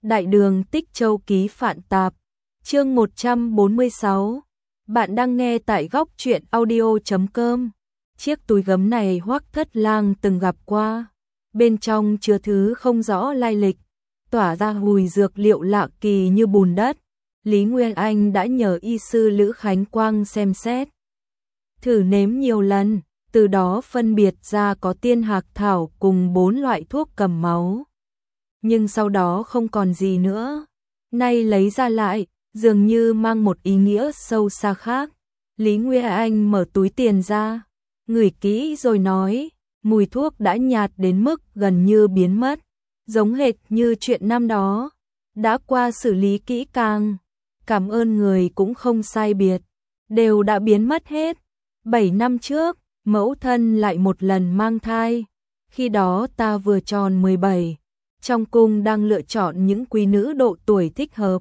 Đại đường Tích Châu ký Phạn Tạp, chương 146. Bạn đang nghe tại góc truyện audio.com. Chiếc túi gấm này Hoắc Thất Lang từng gặp qua, bên trong chứa thứ không rõ lai lịch, tỏa ra mùi dược liệu lạ kỳ như bùn đất. Lý Nguyên Anh đã nhờ y sư Lữ Khánh Quang xem xét, thử nếm nhiều lần, từ đó phân biệt ra có tiên hạc thảo cùng 4 loại thuốc cầm máu. Nhưng sau đó không còn gì nữa. Nay lấy ra lại, dường như mang một ý nghĩa sâu xa khác. Lý Nguyên Anh mở túi tiền ra, ngửi kỹ rồi nói, mùi thuốc đã nhạt đến mức gần như biến mất, giống hệt như chuyện năm đó, đã qua xử lý kỹ càng. Cảm ơn người cũng không sai biệt, đều đã biến mất hết. 7 năm trước, mẫu thân lại một lần mang thai, khi đó ta vừa tròn 17. Trong cung đang lựa chọn những quý nữ độ tuổi thích hợp,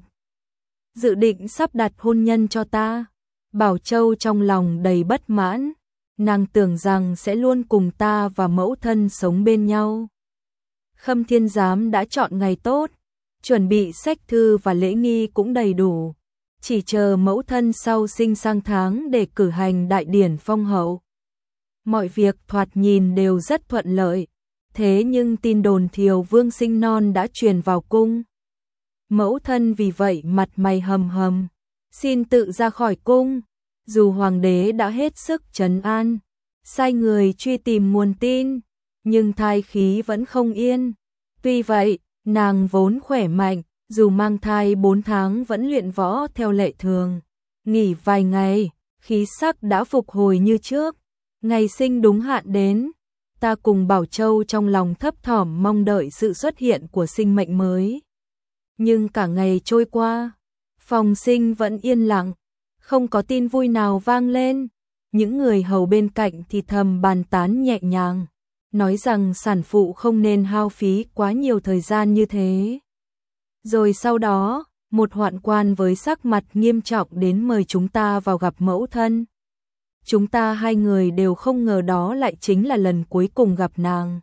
dự định sắp đặt hôn nhân cho ta. Bảo Châu trong lòng đầy bất mãn, nàng tưởng rằng sẽ luôn cùng ta và mẫu thân sống bên nhau. Khâm Thiên Giám đã chọn ngày tốt, chuẩn bị sách thư và lễ nghi cũng đầy đủ, chỉ chờ mẫu thân sau sinh sang tháng để cử hành đại điển phong hậu. Mọi việc thoạt nhìn đều rất thuận lợi. Thế nhưng tin đồn Thiều Vương sinh non đã truyền vào cung. Mẫu thân vì vậy mặt mày hầm hầm, xin tự ra khỏi cung. Dù hoàng đế đã hết sức trấn an, sai người truy tìm nguồn tin, nhưng thai khí vẫn không yên. Tuy vậy, nàng vốn khỏe mạnh, dù mang thai 4 tháng vẫn luyện võ theo lệ thường. Nghỉ vài ngày, khí sắc đã phục hồi như trước. Ngày sinh đúng hạn đến, ta cùng Bảo Châu trong lòng thấp thỏm mong đợi sự xuất hiện của sinh mệnh mới. Nhưng cả ngày trôi qua, phòng sinh vẫn yên lặng, không có tin vui nào vang lên. Những người hầu bên cạnh thì thầm bàn tán nhẹ nhàng, nói rằng sản phụ không nên hao phí quá nhiều thời gian như thế. Rồi sau đó, một hoạn quan với sắc mặt nghiêm trọng đến mời chúng ta vào gặp mẫu thân. Chúng ta hai người đều không ngờ đó lại chính là lần cuối cùng gặp nàng.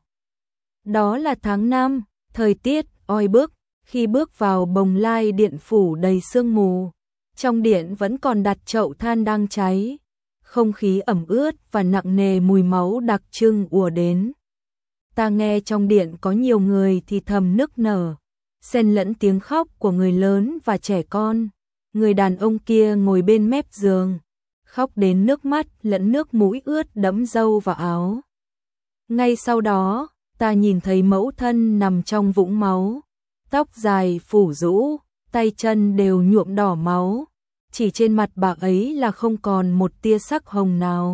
Đó là tháng 5, thời tiết oi bức, khi bước vào Bồng Lai điện phủ đầy sương mù, trong điện vẫn còn đặt chậu than đang cháy, không khí ẩm ướt và nặng nề mùi máu đặc trưng ùa đến. Ta nghe trong điện có nhiều người thì thầm nức nở, xen lẫn tiếng khóc của người lớn và trẻ con. Người đàn ông kia ngồi bên mép giường, khóc đến nước mắt lẫn nước mũi ướt đẫm râu và áo. Ngay sau đó, ta nhìn thấy mẫu thân nằm trong vũng máu, tóc dài phủ rũ, tay chân đều nhuộm đỏ máu, chỉ trên mặt bà ấy là không còn một tia sắc hồng nào.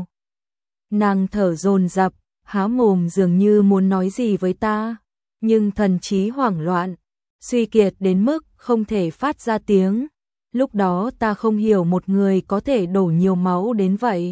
Nàng thở dồn dập, há mồm dường như muốn nói gì với ta, nhưng thần trí hoảng loạn, suy kiệt đến mức không thể phát ra tiếng. Lúc đó ta không hiểu một người có thể đổ nhiều máu đến vậy.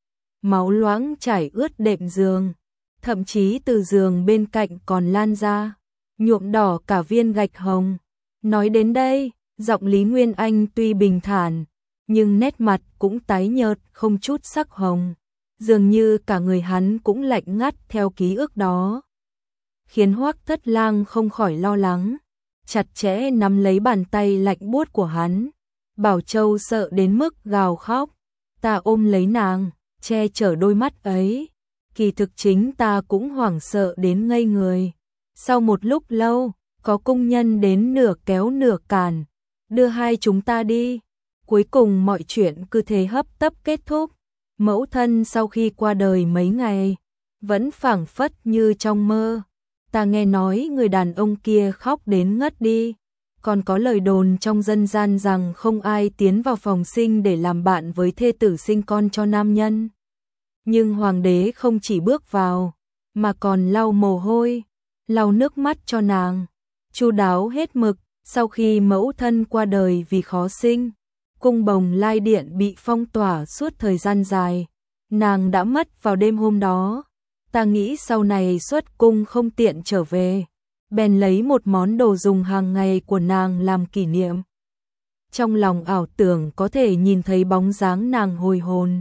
Máu loãng chảy ướt đệm giường, thậm chí từ giường bên cạnh còn lan ra, nhuộm đỏ cả viên gạch hồng. Nói đến đây, giọng Lý Nguyên Anh tuy bình thản, nhưng nét mặt cũng tái nhợt không chút sắc hồng. Dường như cả người hắn cũng lạnh ngắt theo ký ức đó. Khiến Hoắc Thất Lang không khỏi lo lắng, chặt chẽ nắm lấy bàn tay lạnh buốt của hắn. Bảo Châu sợ đến mức gào khóc, ta ôm lấy nàng, che chở đôi mắt ấy. Kỳ thực chính ta cũng hoảng sợ đến ngây người. Sau một lúc lâu, có cung nhân đến nửa kéo nửa cản, đưa hai chúng ta đi. Cuối cùng mọi chuyện cứ thế hấp tấp kết thúc. Mẫu thân sau khi qua đời mấy ngày, vẫn phảng phất như trong mơ. Ta nghe nói người đàn ông kia khóc đến ngất đi. Còn có lời đồn trong dân gian rằng không ai tiến vào phòng sinh để làm bạn với thê tử sinh con cho nam nhân. Nhưng hoàng đế không chỉ bước vào, mà còn lau mồ hôi, lau nước mắt cho nàng, chu đáo hết mực. Sau khi mẫu thân qua đời vì khó sinh, cung Bồng Lai điện bị phong tỏa suốt thời gian dài, nàng đã mất vào đêm hôm đó. Ta nghĩ sau này xuất cung không tiện trở về, bèn lấy một món đồ dùng hàng ngày của nàng làm kỷ niệm. Trong lòng ảo tưởng có thể nhìn thấy bóng dáng nàng hồi hồn.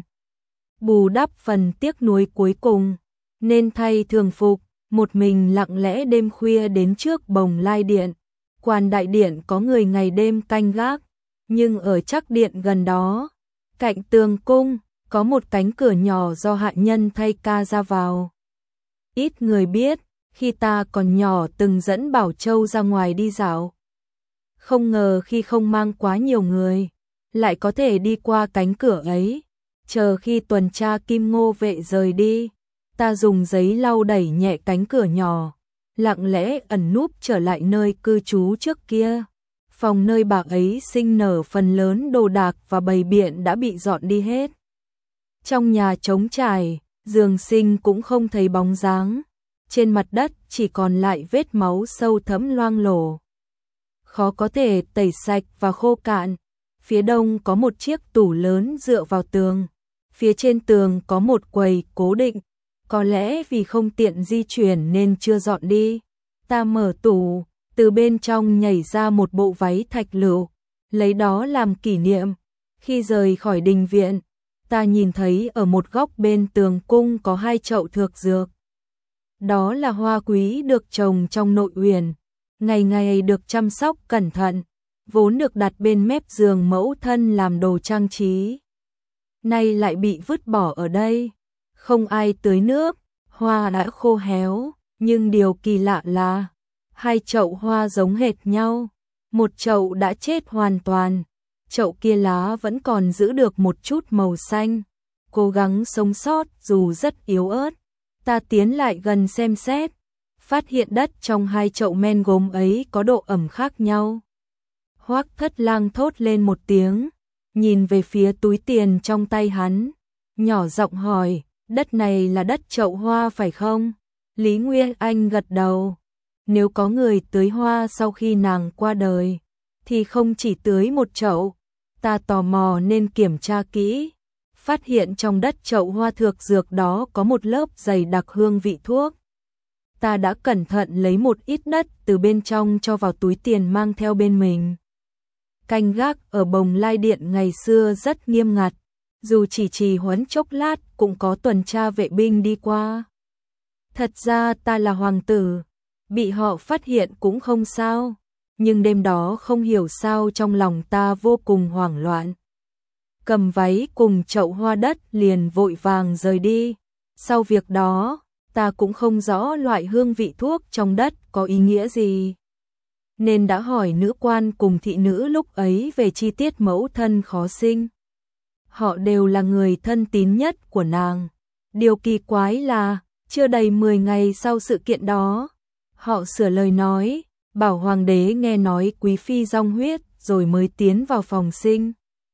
Bù đắp phần tiếc nuối cuối cùng, nên thay thường phục, một mình lặng lẽ đêm khuya đến trước Bồng Lai điện. Quan đại điện có người ngày đêm canh gác, nhưng ở trắc điện gần đó, cạnh tường cung, có một cánh cửa nhỏ do hạ nhân thay ca ra vào. Ít người biết, khi ta còn nhỏ từng dẫn Bảo Châu ra ngoài đi dạo. Không ngờ khi không mang quá nhiều người, lại có thể đi qua cánh cửa ấy. Chờ khi tuần tra Kim Ngô vệ rời đi, ta dùng giấy lau đẩy nhẹ cánh cửa nhỏ, lặng lẽ ẩn núp trở lại nơi cư trú trước kia. Phòng nơi bà ấy sinh nở phần lớn đồ đạc và bày biện đã bị dọn đi hết. Trong nhà trống trải, giường sinh cũng không thấy bóng dáng. Trên mặt đất chỉ còn lại vết máu sâu thẫm loang lổ, khó có thể tẩy sạch và khô cạn. Phía đông có một chiếc tủ lớn dựa vào tường. Phía trên tường có một quầy cố định, có lẽ vì không tiện di chuyển nên chưa dọn đi. Ta mở tủ, từ bên trong nhảy ra một bộ váy thạch lựu, lấy đó làm kỷ niệm. Khi rời khỏi đình viện, ta nhìn thấy ở một góc bên tường cung có 2 chậu thược dược. Đó là hoa quý được trồng trong nội uyển, ngày ngày được chăm sóc cẩn thận, vốn được đặt bên mép giường mẫu thân làm đồ trang trí. Nay lại bị vứt bỏ ở đây, không ai tưới nước, hoa đã khô héo, nhưng điều kỳ lạ là 2 chậu hoa giống hệt nhau, một chậu đã chết hoàn toàn, chậu kia lá vẫn còn giữ được một chút màu xanh, cố gắng sống sót dù rất yếu ớt. Ta tiến lại gần xem xét, phát hiện đất trong 2 chậu men gốm ấy có độ ẩm khác nhau. Hoắc Thất Lang thốt lên một tiếng, nhìn về phía túi tiền trong tay hắn, nhỏ giọng hỏi, đất này là đất chậu hoa phải không? Lý Nguyên Anh gật đầu. Nếu có người tưới hoa sau khi nàng qua đời, thì không chỉ tưới một chậu. Ta tò mò nên kiểm tra kỹ, phát hiện trong đất chậu hoa thược dược đó có một lớp dày đặc hương vị thuốc. Ta đã cẩn thận lấy một ít đất từ bên trong cho vào túi tiền mang theo bên mình. Canh gác ở Bồng Lai Điện ngày xưa rất nghiêm ngặt, dù chỉ trì huấn chốc lát cũng có tuần tra vệ binh đi qua. Thật ra ta là hoàng tử, bị họ phát hiện cũng không sao, nhưng đêm đó không hiểu sao trong lòng ta vô cùng hoảng loạn. Cầm váy cùng chậu hoa đất liền vội vàng rời đi. Sau việc đó, ta cũng không rõ loại hương vị thuốc trong đất có ý nghĩa gì, nên đã hỏi nữ quan cùng thị nữ lúc ấy về chi tiết mẫu thân khó sinh. Họ đều là người thân tín nhất của nàng. Điều kỳ quái là, chưa đầy 10 ngày sau sự kiện đó, họ sửa lời nói, bảo hoàng đế nghe nói quý phi rong huyết rồi mới tiến vào phòng sinh.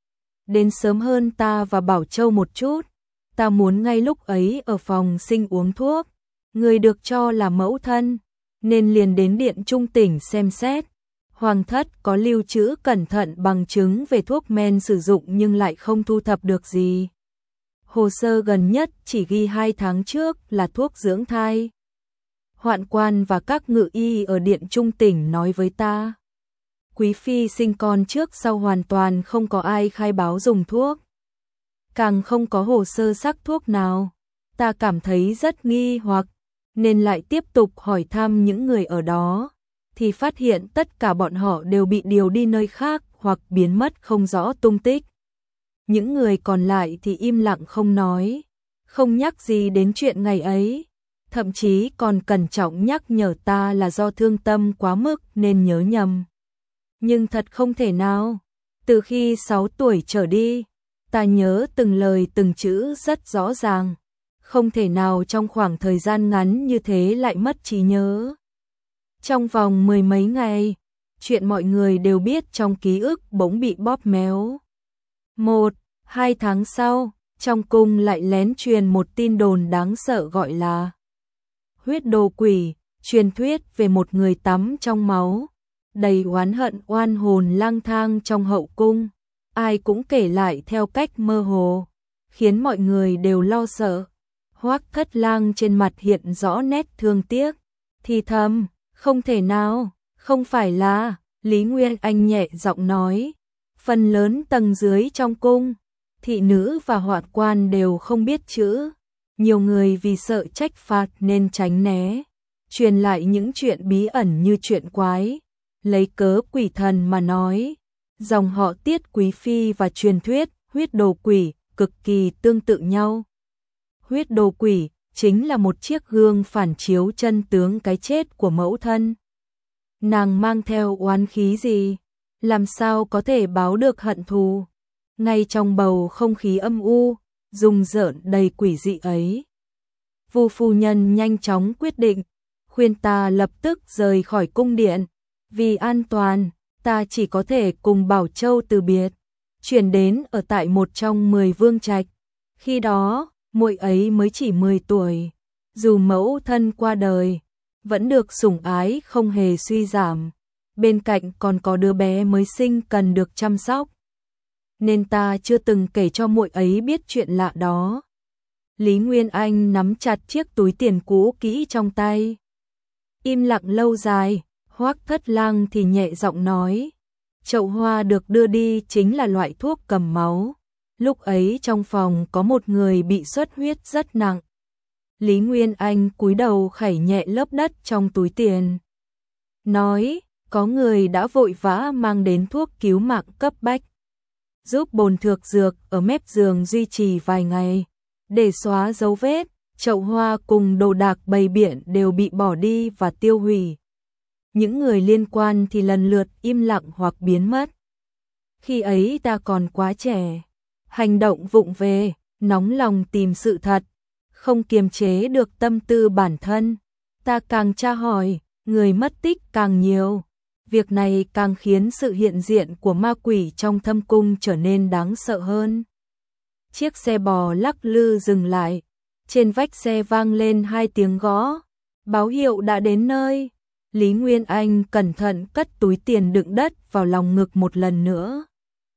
Đến sớm hơn ta và Bảo Châu một chút, ta muốn ngay lúc ấy ở phòng sinh uống thuốc. Người được cho là mẫu thân, nên liền đến điện trung tỉnh xem xét. Hoàng thất có lưu trữ cẩn thận bằng chứng về thuốc men sử dụng nhưng lại không thu thập được gì. Hồ sơ gần nhất chỉ ghi 2 tháng trước là thuốc dưỡng thai. Hoạn quan và các ngự y ở điện trung tỉnh nói với ta, quý phi sinh con trước sau hoàn toàn không có ai khai báo dùng thuốc, càng không có hồ sơ sắc thuốc nào. Ta cảm thấy rất nghi hoặc, nên lại tiếp tục hỏi thăm những người ở đó, thì phát hiện tất cả bọn họ đều bị điều đi nơi khác hoặc biến mất không rõ tung tích. Những người còn lại thì im lặng không nói, không nhắc gì đến chuyện ngày ấy, thậm chí còn cẩn trọng nhắc nhở ta là do thương tâm quá mức nên nhớ nhầm. Nhưng thật không thể nào, từ khi 6 tuổi trở đi, ta nhớ từng lời từng chữ rất rõ ràng, không thể nào trong khoảng thời gian ngắn như thế lại mất trí nhớ. Trong vòng 10 mấy ngày, chuyện mọi người đều biết trong ký ức bỗng bị bóp méo. 1-2 tháng sau, trong cung lại lén truyền một tin đồn đáng sợ gọi là huyết đồ quỷ, truyền thuyết về một người tắm trong máu, đầy oán hận oan hồn lang thang trong hậu cung. Ai cũng kể lại theo cách mơ hồ, khiến mọi người đều lo sợ. Hoắc Thất Lang trên mặt hiện rõ nét thương tiếc, thì thầm, không thể nào, không phải là. Lý Nguyên Anh nhẹ giọng nói, phần lớn tầng dưới trong cung, thị nữ và hoạn quan đều không biết chữ, nhiều người vì sợ trách phạt nên tránh né, truyền lại những chuyện bí ẩn như chuyện quái, lấy cớ quỷ thần mà nói. Dòng họ Tiết Quý Phi và truyền thuyết huyết đồ quỷ cực kỳ tương tự nhau. Huyết đồ quỷ chính là một chiếc gương phản chiếu chân tướng cái chết của mẫu thân. Nàng mang theo oán khí gì? Làm sao có thể báo được hận thù? Ngay trong bầu không khí âm u, rùng rợn đầy quỷ dị ấy, Vu phu nhân nhanh chóng quyết định, khuyên ta lập tức rời khỏi cung điện. Vì an toàn, ta chỉ có thể cùng Bảo Châu từ biệt, chuyển đến ở tại một trong 10 vương trạch. Khi đó, muội ấy mới chỉ 10 tuổi, dù mẫu thân qua đời, vẫn được sủng ái không hề suy giảm. Bên cạnh còn có đứa bé mới sinh cần được chăm sóc, nên ta chưa từng kể cho muội ấy biết chuyện lạ đó. Lý Nguyên Anh nắm chặt chiếc túi tiền cũ kỹ trong tay, im lặng lâu dài. Hoắc Thất Lang thì nhẹ giọng nói, chậu hoa được đưa đi chính là loại thuốc cầm máu. Lúc ấy trong phòng có một người bị xuất huyết rất nặng. Lý Nguyên Anh cúi đầu khẩy nhẹ lớp đất trong túi tiền, nói, có người đã vội vã mang đến thuốc cứu mạng cấp bách, giúp bồn thược dược ở mép giường duy trì vài ngày. Để xóa dấu vết, chậu hoa cùng đồ đạc bày biện đều bị bỏ đi và tiêu hủy. Những người liên quan thì lần lượt im lặng hoặc biến mất. Khi ấy ta còn quá trẻ, hành động vụng về, nóng lòng tìm sự thật, không kiềm chế được tâm tư bản thân. Ta càng tra hỏi, người mất tích càng nhiều. Việc này càng khiến sự hiện diện của ma quỷ trong thâm cung trở nên đáng sợ hơn. Chiếc xe bò lắc lư dừng lại, trên vách xe vang lên 2 tiếng gõ, báo hiệu đã đến nơi. Lý Nguyên Anh cẩn thận cất túi tiền đựng đất vào lòng ngực một lần nữa,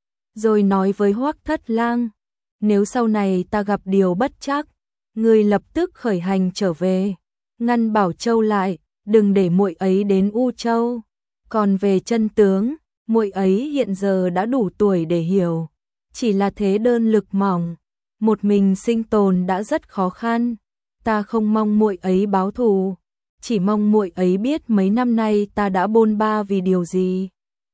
rồi nói với Hoắc Thất Lang, nếu sau này ta gặp điều bất trắc, ngươi lập tức khởi hành trở về, ngăn Bảo Châu lại, đừng để muội ấy đến U Châu. Còn về chân tướng, muội ấy hiện giờ đã đủ tuổi để hiểu, chỉ là thế đơn lực mỏng, một mình sinh tồn đã rất khó khăn. Ta không mong muội ấy báo thù, chỉ mong muội ấy biết mấy năm nay ta đã bôn ba vì điều gì.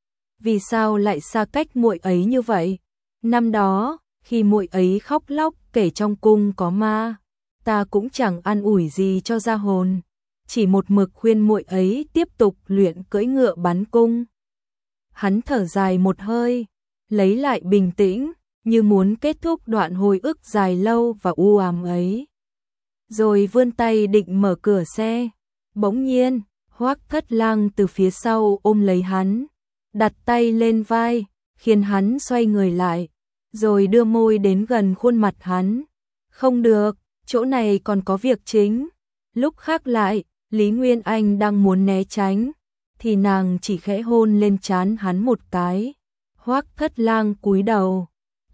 Vì sao lại xa cách muội ấy như vậy? Năm đó, khi muội ấy khóc lóc kể trong cung có ma, ta cũng chẳng an ủi gì cho ra hồn, chỉ một mực khuyên muội ấy tiếp tục luyện cưỡi ngựa bắn cung. Hắn thở dài một hơi, lấy lại bình tĩnh, như muốn kết thúc đoạn hồi ức dài lâu và u ám ấy. Rồi vươn tay định mở cửa xe. Bỗng nhiên, Hoắc Thất Lang từ phía sau ôm lấy hắn, đặt tay lên vai, khiến hắn xoay người lại, rồi đưa môi đến gần khuôn mặt hắn. Không được, chỗ này còn có việc chính. Lúc khác lại, Lý Nguyên Anh đang muốn né tránh, thì nàng chỉ khẽ hôn lên trán hắn một cái. Hoắc Thất Lang cúi đầu,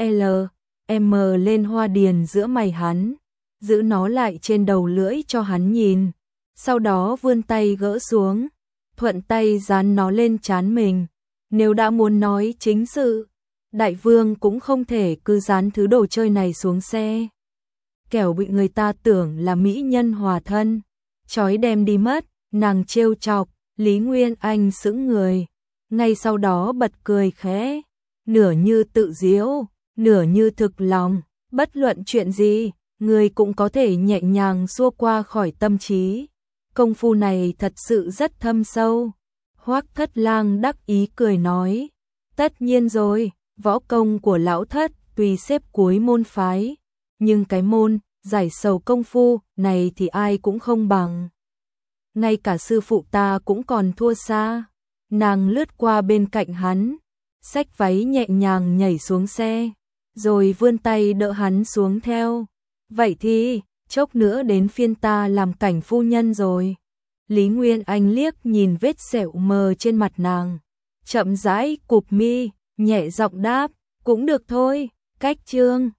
M lên hoa điền giữa mày hắn, giữ nó lại trên đầu lưỡi cho hắn nhìn, sau đó vươn tay gỡ xuống, thuận tay dán nó lên trán mình. Nếu đã muốn nói chính sự, đại vương cũng không thể cứ dán thứ đồ chơi này xuống xe, kẻo bị người ta tưởng là mỹ nhân hòa thân, chói đem đi mất. Nàng trêu chọc. Lý Nguyên Anh sững người, ngay sau đó bật cười khẽ, nửa như tự giễu, nửa như thực lòng. Bất luận chuyện gì, người cũng có thể nhẹ nhàng xua qua khỏi tâm trí. Công phu này thật sự rất thâm sâu. Hoắc Thất Lang đắc ý cười nói, tất nhiên rồi, võ công của lão thất tuy xếp cuối môn phái, nhưng cái môn giải sầu công phu này thì ai cũng không bằng. Ngay cả sư phụ ta cũng còn thua xa. Nàng lướt qua bên cạnh hắn, xách váy nhẹ nhàng nhảy xuống xe, rồi vươn tay đỡ hắn xuống theo. Vậy thì, chốc nữa đến phiên ta làm cảnh phu nhân rồi. Lý Nguyên Anh liếc nhìn vết sẹo mờ trên mặt nàng, chậm rãi cụp mi, nhẹ giọng đáp, cũng được thôi. Cách chương